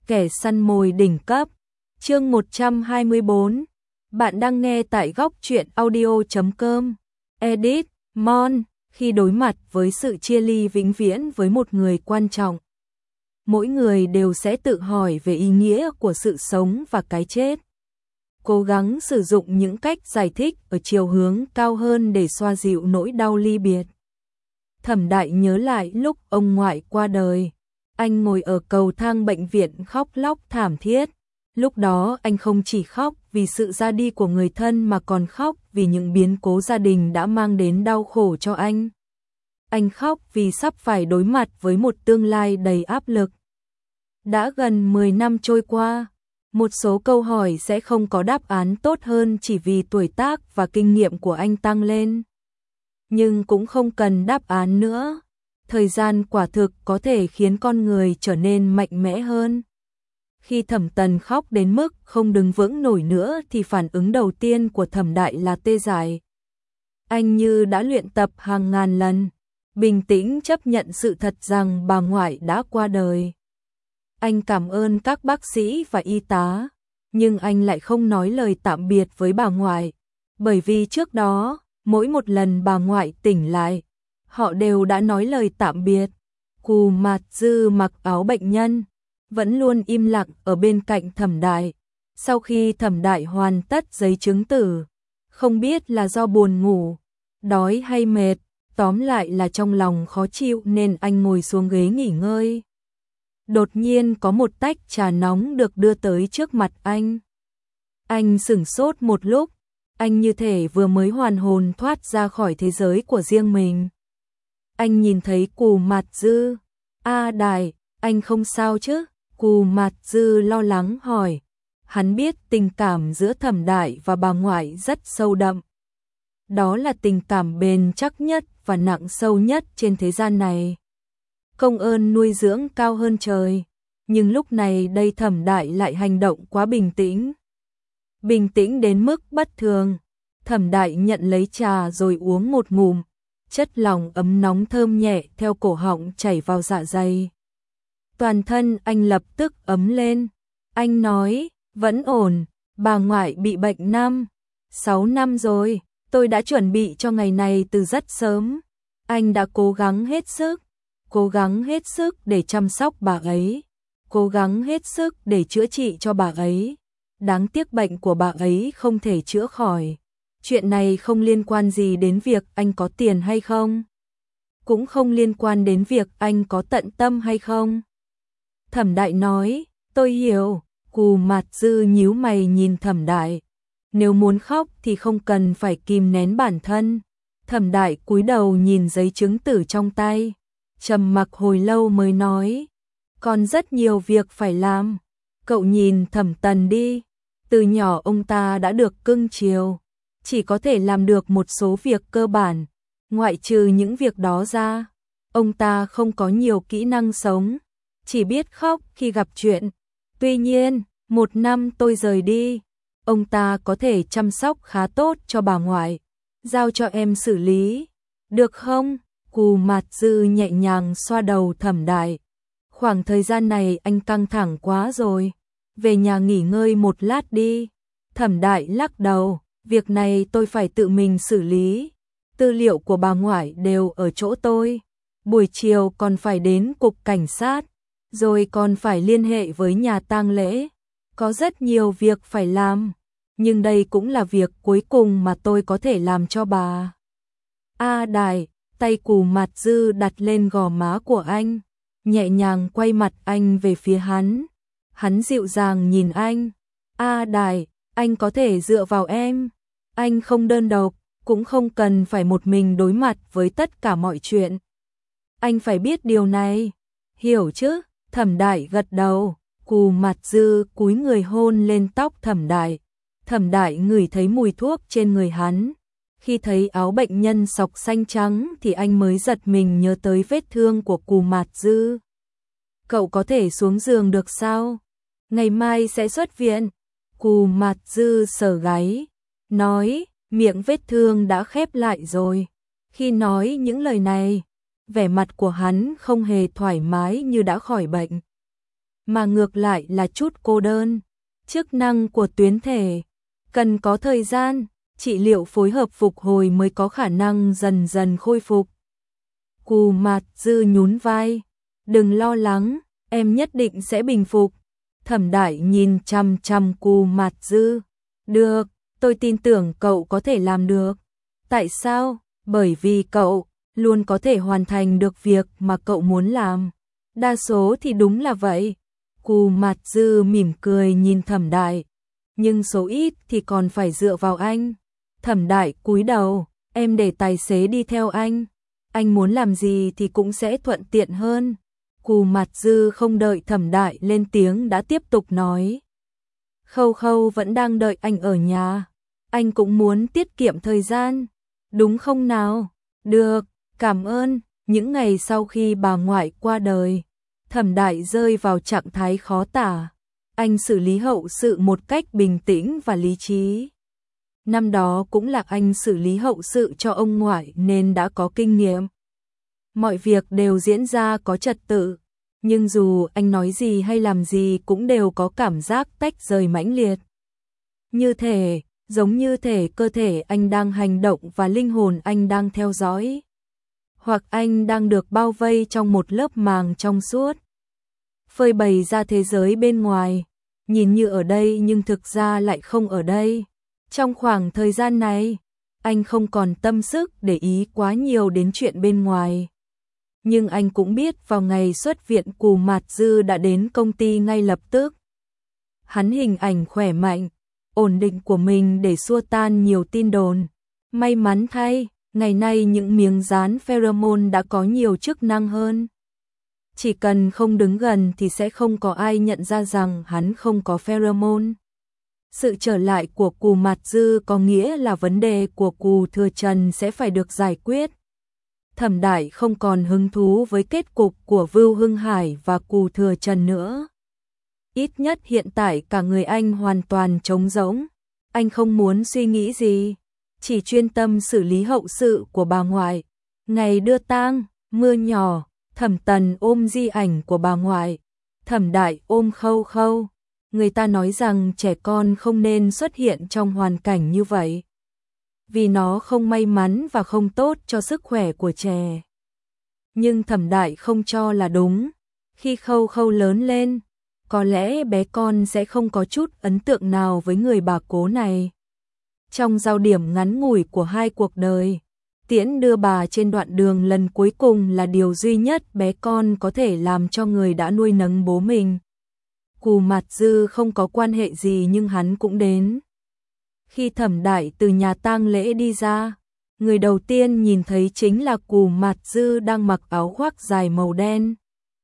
Kẻ săn mồi đỉnh cấp. Chương 124. Bạn đang nghe tại góc truyện audio.com. Edit, Mon, khi đối mặt với sự chia ly vĩnh viễn với một người quan trọng, mỗi người đều sẽ tự hỏi về ý nghĩa của sự sống và cái chết. Cố gắng sử dụng những cách giải thích ở chiều hướng cao hơn để xoa dịu nỗi đau ly biệt. Thẩm Đại nhớ lại lúc ông ngoại qua đời. Anh ngồi ở cầu thang bệnh viện khóc lóc thảm thiết. Lúc đó anh không chỉ khóc vì sự ra đi của người thân mà còn khóc vì những biến cố gia đình đã mang đến đau khổ cho anh. Anh khóc vì sắp phải đối mặt với một tương lai đầy áp lực. Đã gần 10 năm trôi qua, một số câu hỏi sẽ không có đáp án tốt hơn chỉ vì tuổi tác và kinh nghiệm của anh tăng lên. Nhưng cũng không cần đáp án nữa. Thời gian quả thực có thể khiến con người trở nên mạnh mẽ hơn. Khi Thẩm Tần khóc đến mức không đứng vững nổi nữa thì phản ứng đầu tiên của Thẩm Đại là tê dại. Anh như đã luyện tập hàng ngàn lần, bình tĩnh chấp nhận sự thật rằng bà ngoại đã qua đời. Anh cảm ơn các bác sĩ và y tá, nhưng anh lại không nói lời tạm biệt với bà ngoại, bởi vì trước đó, mỗi một lần bà ngoại tỉnh lại, họ đều đã nói lời tạm biệt. Cù Mạt Dư mặc áo bệnh nhân, vẫn luôn im lặng ở bên cạnh Thẩm Đại. Sau khi Thẩm Đại hoàn tất giấy chứng tử, không biết là do buồn ngủ, đói hay mệt, tóm lại là trong lòng khó chịu nên anh ngồi xuống ghế nghỉ ngơi. Đột nhiên có một tách trà nóng được đưa tới trước mặt anh. Anh sửng sốt một lúc, anh như thể vừa mới hoàn hồn thoát ra khỏi thế giới của riêng mình. Anh nhìn thấy Cù Mạt Dư. Đại, anh không sao chứ? Cù Mạt Dư lo lắng hỏi. Hắn biết tình cảm giữa Thẩm Đại và bà ngoại rất sâu đậm. Đó là tình cảm bền chắc nhất và nặng sâu nhất trên thế gian này. Công ơn nuôi dưỡng cao hơn trời. Nhưng lúc này đây Thẩm Đại lại hành động quá bình tĩnh. Bình tĩnh đến mức bất thường. Thẩm Đại nhận lấy trà rồi uống một ngụm. Chất lỏng ấm nóng thơm nhẹ theo cổ họng chảy vào dạ dày. Toàn thân anh lập tức ấm lên. Anh nói, vẫn ổn, bà ngoại bị bệnh 6 năm rồi, tôi đã chuẩn bị cho ngày này từ rất sớm. Anh đã cố gắng hết sức để chăm sóc bà ấy, cố gắng hết sức để chữa trị cho bà ấy. Đáng tiếc bệnh của bà ấy không thể chữa khỏi. Chuyện này không liên quan gì đến việc anh có tiền hay không, cũng không liên quan đến việc anh có tận tâm hay không. Thẩm Đại nói, tôi hiểu. Cù Mạt Dư nhíu mày nhìn Thẩm Đại. Nếu muốn khóc thì không cần phải kìm nén bản thân. Thẩm Đại cúi đầu nhìn giấy chứng tử trong tay, trầm mặc hồi lâu mới nói, còn rất nhiều việc phải làm. Cậu nhìn Thẩm Tần đi, từ nhỏ ông ta đã được cưng chiều, chỉ có thể làm được một số việc cơ bản, ngoại trừ những việc đó ra, ông ta không có nhiều kỹ năng sống, chỉ biết khóc khi gặp chuyện. Tuy nhiên, 1 năm tôi rời đi, ông ta có thể chăm sóc khá tốt cho bà ngoại, giao cho em xử lý, được không? Cù Mạt Dư nhẹ nhàng xoa đầu Thẩm Đại. Khoảng thời gian này anh căng thẳng quá rồi, về nhà nghỉ ngơi một lát đi. Thẩm Đại lắc đầu, việc này tôi phải tự mình xử lý, tư liệu của bà ngoại đều ở chỗ tôi, buổi chiều còn phải đến cục cảnh sát, rồi còn phải liên hệ với nhà tang lễ, có rất nhiều việc phải làm, nhưng đây cũng là việc cuối cùng mà tôi có thể làm cho bà. Đại, tay Cù Mạt Dư đặt lên gò má của anh, nhẹ nhàng quay mặt anh về phía hắn. Hắn dịu dàng nhìn anh. Đại, anh có thể dựa vào em. Anh không đơn độc, cũng không cần phải một mình đối mặt với tất cả mọi chuyện. Anh phải biết điều này. Hiểu chứ? Thẩm Đại gật đầu. Cù Mạt Dư cúi người hôn lên tóc Thẩm Đại. Thẩm Đại ngửi thấy mùi thuốc trên người hắn. Khi thấy áo bệnh nhân sọc xanh trắng thì anh mới giật mình nhớ tới vết thương của Cù Mạt Dư. Cậu có thể xuống giường được sao? Ngày mai sẽ xuất viện. Cù Mạt Dư sờ gáy, nói, miệng vết thương đã khép lại rồi. Khi nói những lời này, vẻ mặt của hắn không hề thoải mái như đã khỏi bệnh. mà ngược lại là chút cô đơn. Chức năng của tuyến thể cần có thời gian, trị liệu phối hợp phục hồi mới có khả năng dần dần khôi phục. Cù Mạt Dư nhún vai, đừng lo lắng, em nhất định sẽ bình phục. Thẩm Đại nhìn chằm chằm Cù Mạt Dư, được, tôi tin tưởng cậu có thể làm được. Tại sao? Bởi vì cậu luôn có thể hoàn thành được việc mà cậu muốn làm. Đa số thì đúng là vậy. Cù Mạt Dư mỉm cười nhìn Thẩm Đại, nhưng số ít thì còn phải dựa vào anh. Thẩm Đại cúi đầu, em để tài xế đi theo anh muốn làm gì thì cũng sẽ thuận tiện hơn. Cù Mạt Dư không đợi Thẩm Đại lên tiếng đã tiếp tục nói. Khâu Khâu vẫn đang đợi anh ở nhà, anh cũng muốn tiết kiệm thời gian, đúng không nào? Được, cảm ơn. Những ngày sau khi bà ngoại qua đời, Thẩm Đại rơi vào trạng thái khó tả. Anh xử lý hậu sự một cách bình tĩnh và lý trí. Năm đó cũng là anh xử lý hậu sự cho ông ngoại nên đã có kinh nghiệm. Mọi việc đều diễn ra có trật tự, nhưng dù anh nói gì hay làm gì cũng đều có cảm giác tách rời mãnh liệt. Giống như thể cơ thể anh đang hành động và linh hồn anh đang theo dõi. Hoặc anh đang được bao vây trong một lớp màng trong suốt, phơi bày ra thế giới bên ngoài, nhìn như ở đây nhưng thực ra lại không ở đây. Trong khoảng thời gian này, anh không còn tâm sức để ý quá nhiều đến chuyện bên ngoài. Nhưng anh cũng biết vào ngày xuất viện Cù Mạt Dư đã đến công ty ngay lập tức. Hắn hình ảnh khỏe mạnh, ổn định của mình để xua tan nhiều tin đồn. May mắn thay, ngày nay những miếng dán pheromone đã có nhiều chức năng hơn. Chỉ cần không đứng gần thì sẽ không có ai nhận ra rằng hắn không có pheromone. Sự trở lại của Cù Mạt Dư có nghĩa là vấn đề của Cù Thừa Trần sẽ phải được giải quyết. Thẩm Đại không còn hứng thú với kết cục của Vưu Hưng Hải và Cù Thừa Trần nữa. Ít nhất hiện tại cả người anh hoàn toàn trống rỗng. Anh không muốn suy nghĩ gì, chỉ chuyên tâm xử lý hậu sự của bà ngoại. Ngày đưa tang, mưa nhỏ, Thẩm Tần ôm di ảnh của bà ngoại, Thẩm Đại ôm Khâu Khâu. Người ta nói rằng trẻ con không nên xuất hiện trong hoàn cảnh như vậy, vì nó không may mắn và không tốt cho sức khỏe của trẻ. Nhưng Thẩm Đại không cho là đúng. Khi Khâu Khâu lớn lên, có lẽ bé con sẽ không có chút ấn tượng nào với người bà cố này. Trong giao điểm ngắn ngủi của hai cuộc đời, tiễn đưa bà trên đoạn đường lần cuối cùng là điều duy nhất bé con có thể làm cho người đã nuôi nấng bố mình. Cù Mạt Dư không có quan hệ gì nhưng hắn cũng đến. Khi Thẩm Đại từ nhà tang lễ đi ra, người đầu tiên nhìn thấy chính là Cù Mạt Dư đang mặc áo khoác dài màu đen,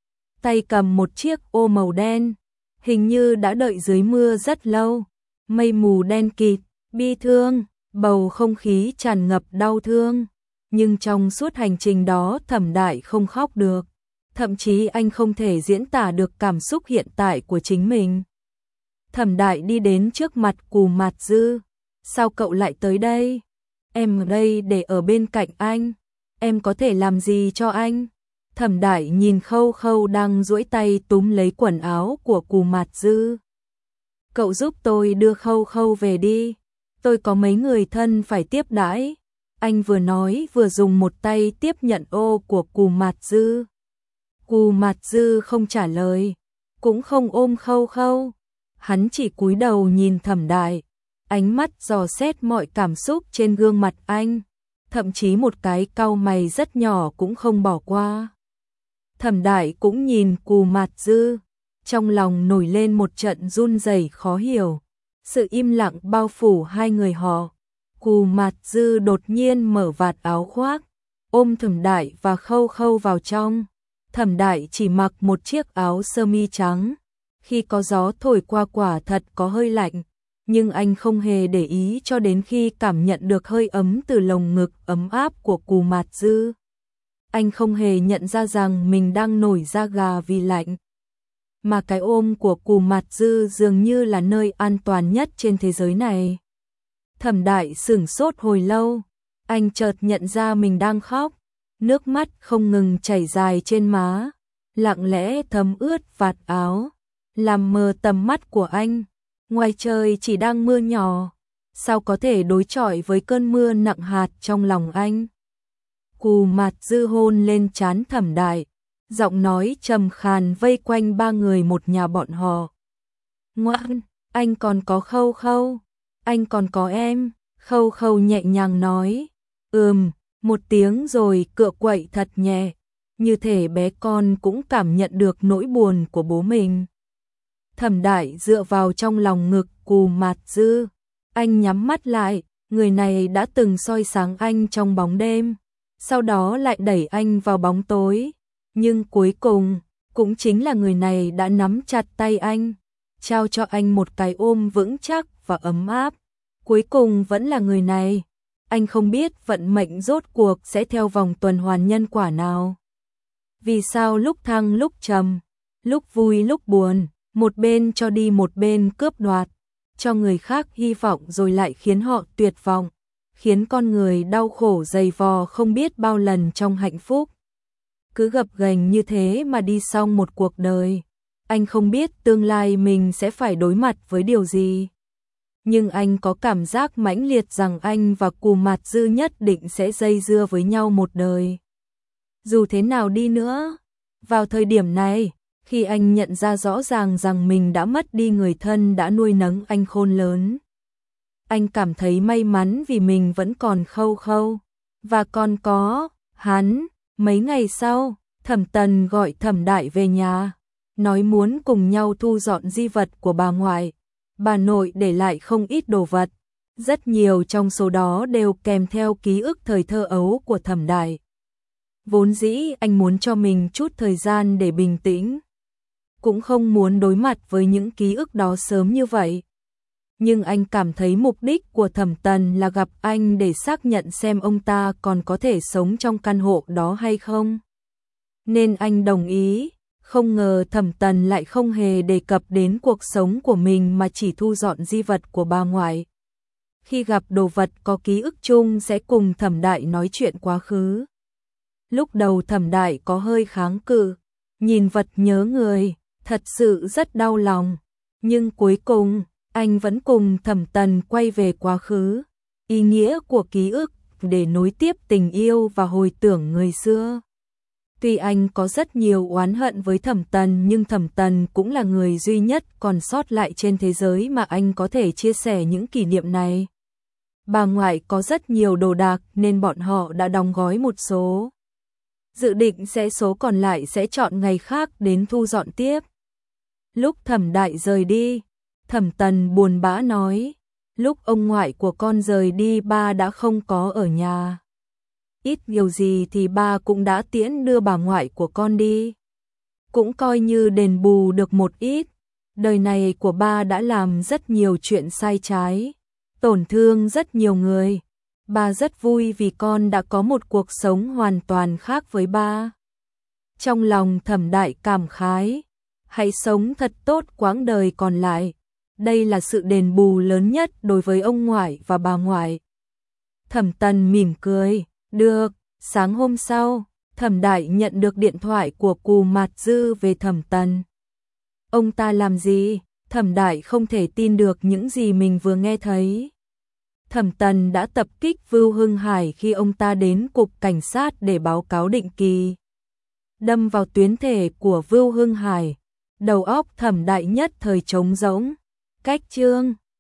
tay cầm một chiếc ô màu đen, hình như đã đợi dưới mưa rất lâu. Mây mù đen kịt, bi thương, bầu không khí tràn ngập đau thương. Nhưng trong suốt hành trình đó Thẩm Đại không khóc được. Thậm chí anh không thể diễn tả được cảm xúc hiện tại của chính mình. Thẩm Đại đi đến trước mặt Cù Mạt Dư. Sao cậu lại tới đây? Em ở đây để ở bên cạnh anh. Em có thể làm gì cho anh? Thẩm Đại nhìn Khâu Khâu đang duỗi tay túm lấy quần áo của Cù Mạt Dư. Cậu giúp tôi đưa Khâu Khâu về đi. Tôi có mấy người thân phải tiếp đãi. Anh vừa nói vừa dùng một tay tiếp nhận ô của Cù Mạt Dư. Cù Mạt Dư không trả lời, cũng không ôm Khâu Khâu. Hắn chỉ cúi đầu nhìn Thẩm Đại, ánh mắt dò xét mọi cảm xúc trên gương mặt anh, thậm chí một cái cau mày rất nhỏ cũng không bỏ qua. Thẩm Đại cũng nhìn Cù Mạt Dư, trong lòng nổi lên một trận run rẩy khó hiểu. Sự im lặng bao phủ hai người họ. Cù Mạt Dư đột nhiên mở vạt áo khoác, ôm Thẩm Đại và Khâu Khâu vào trong. Thẩm Đại chỉ mặc một chiếc áo sơ mi trắng. Khi có gió thổi qua quả thật có hơi lạnh, nhưng anh không hề để ý cho đến khi cảm nhận được hơi ấm từ lồng ngực ấm áp của Cù Mạt Dư. Anh không hề nhận ra rằng mình đang nổi da gà vì lạnh. Mà cái ôm của Cù Mạt Dư dường như là nơi an toàn nhất trên thế giới này. Thẩm Đại sửng sốt hồi lâu, anh chợt nhận ra mình đang khóc, nước mắt không ngừng chảy dài trên má, lặng lẽ thấm ướt vạt áo. làm mờ tầm mắt của anh. Ngoài trời chỉ đang mưa nhỏ, sao có thể đối chọi với cơn mưa nặng hạt trong lòng anh. Cù Mạt Dư hôn lên trán Thẩm Đại, giọng nói trầm khàn vây quanh ba người một nhà bọn họ. Ngoan, anh còn có Khâu Khâu, anh còn có em. Khâu Khâu nhẹ nhàng nói, một tiếng rồi cựa quậy thật nhẹ, như thể bé con cũng cảm nhận được nỗi buồn của bố mình. Thẩm Đại dựa vào trong lòng ngực Cù Mạt Dư, anh nhắm mắt lại, người này đã từng soi sáng anh trong bóng đêm, sau đó lại đẩy anh vào bóng tối, nhưng cuối cùng, cũng chính là người này đã nắm chặt tay anh, trao cho anh một cái ôm vững chắc và ấm áp. Cuối cùng vẫn là người này, anh không biết vận mệnh rốt cuộc sẽ theo vòng tuần hoàn nhân quả nào. Vì sao lúc thăng lúc trầm, lúc vui lúc buồn, một bên cho đi một bên cướp đoạt, cho người khác hy vọng rồi lại khiến họ tuyệt vọng, khiến con người đau khổ dày vò không biết bao lần trong hạnh phúc. Cứ gập ghềnh như thế mà đi xong một cuộc đời, anh không biết tương lai mình sẽ phải đối mặt với điều gì. Nhưng anh có cảm giác mãnh liệt rằng anh và Cù Mạt Dư nhất định sẽ dây dưa với nhau một đời. Dù thế nào đi nữa, vào thời điểm này, khi anh nhận ra rõ ràng rằng mình đã mất đi người thân đã nuôi nấng anh khôn lớn, anh cảm thấy may mắn vì mình vẫn còn Khâu Khâu, và còn có hắn. Mấy ngày sau, Thẩm Tần gọi Thẩm Đại về nhà, nói muốn cùng nhau thu dọn di vật của bà ngoại. Bà nội để lại không ít đồ vật, rất nhiều trong số đó đều kèm theo ký ức thời thơ ấu của Thẩm Đại. Vốn dĩ anh muốn cho mình chút thời gian để bình tĩnh, cũng không muốn đối mặt với những ký ức đó sớm như vậy. Nhưng anh cảm thấy mục đích của Thẩm Tần là gặp anh để xác nhận xem ông ta còn có thể sống trong căn hộ đó hay không. Nên anh đồng ý. Không ngờ Thẩm Tần lại không hề đề cập đến cuộc sống của mình mà chỉ thu dọn di vật của bà ngoại. Khi gặp đồ vật có ký ức chung sẽ cùng Thẩm Đại nói chuyện quá khứ. Lúc đầu Thẩm Đại có hơi kháng cự, nhìn vật nhớ người, thật sự rất đau lòng. Nhưng cuối cùng, anh vẫn cùng Thẩm Tần quay về quá khứ, ý nghĩa của ký ức để nối tiếp tình yêu và hồi tưởng người xưa. Tuy anh có rất nhiều oán hận với Thẩm Tần nhưng Thẩm Tần cũng là người duy nhất còn sót lại trên thế giới mà anh có thể chia sẻ những kỷ niệm này. Bà ngoại có rất nhiều đồ đạc nên bọn họ đã đóng gói một số. Dự định số còn lại sẽ chọn ngày khác đến thu dọn tiếp. Lúc Thẩm Đại rời đi, Thẩm Tần buồn bã nói, lúc ông ngoại của con rời đi ba đã không có ở nhà. Ít nhiều gì thì ba cũng đã tiễn đưa bà ngoại của con đi. Cũng coi như đền bù được một ít. Đời này của ba đã làm rất nhiều chuyện sai trái, tổn thương rất nhiều người. Ba rất vui vì con đã có một cuộc sống hoàn toàn khác với ba. Trong lòng Thẩm Đại cảm khái, hãy sống thật tốt quãng đời còn lại. Đây là sự đền bù lớn nhất đối với ông ngoại và bà ngoại. Thẩm Tần mỉm cười, được. Sáng hôm sau, Thẩm Đại nhận được điện thoại của Cù Mạt Dư về Thẩm Tần. Ông ta làm gì? Thẩm Đại không thể tin được những gì mình vừa nghe thấy. Thẩm Tần đã tập kích Vưu Hưng Hải khi ông ta đến cục cảnh sát để báo cáo định kỳ. Đâm vào tuyến thể của Vưu Hưng Hải, đầu óc Thẩm Đại nhất thời trống rỗng. Cách chương